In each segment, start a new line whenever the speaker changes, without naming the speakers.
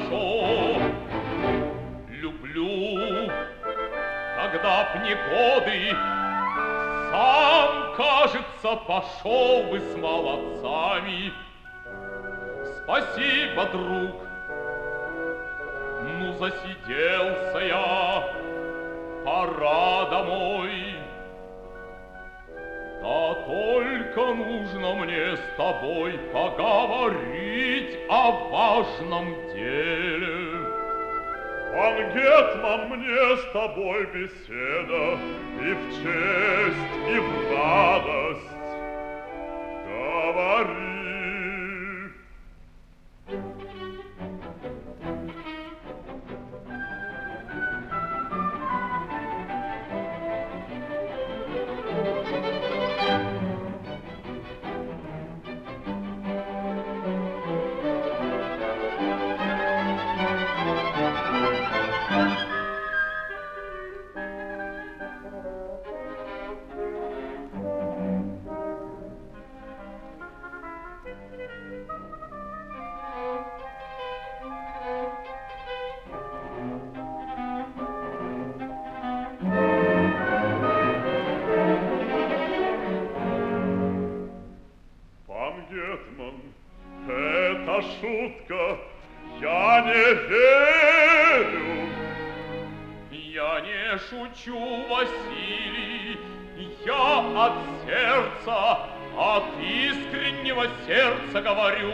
хорошо. Люблю, когда б не годы, сам, кажется, пошел бы с молодцами. Спасибо, друг, ну засиделся я, пора домой. Да только нужно мне с тобой поговорить о важном деле.
Пан гетман, мне с тобой беседа и в честь, и в радость. Говори. Это шутка, я не верю.
Я не шучу, Василий, я от сердца, от искреннего сердца говорю.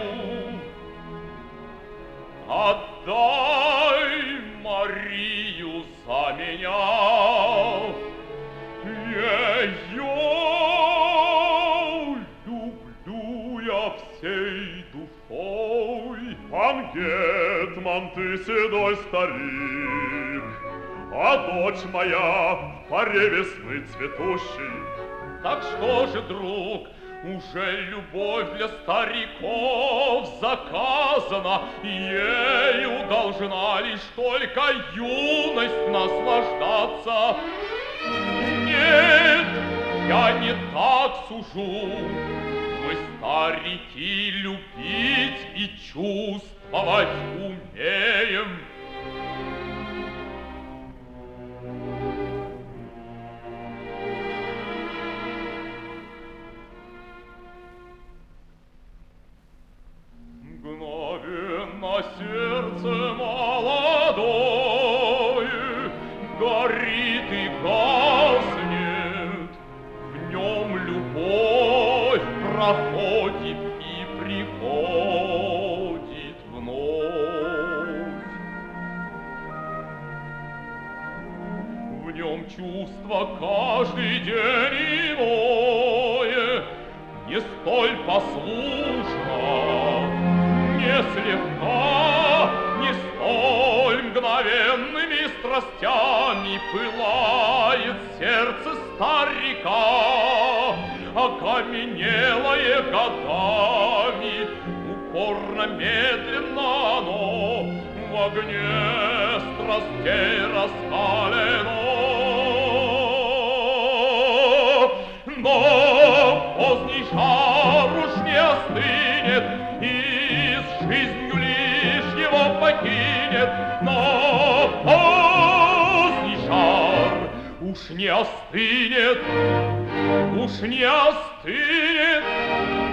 Отдай Марию за меня. Ее люблю я всей душой.
Пан гетман, ты седой старик, а дочь моя в поре весны цветущей.
Так что же, друг, уже любовь для стариков заказана, ею должна лишь только юность наслаждаться. Нет, я не так сужу. Мы, старики, любить и чувствовать умеем. Мгновенно сердце молодое горит и гаснет, в нем любовь проходит и приходит вновь. В нем чувство каждый день иное, не столь послушно, не слегка, не столь мгновенными страстями пылает сердце старика, окаменелое годами, упорно, медленно оно в огне страстей раскалено. Но поздний жар уж не остынет, и с жизнью лишь его покинет. Но поздний жар уж не остынет, уж не остынет.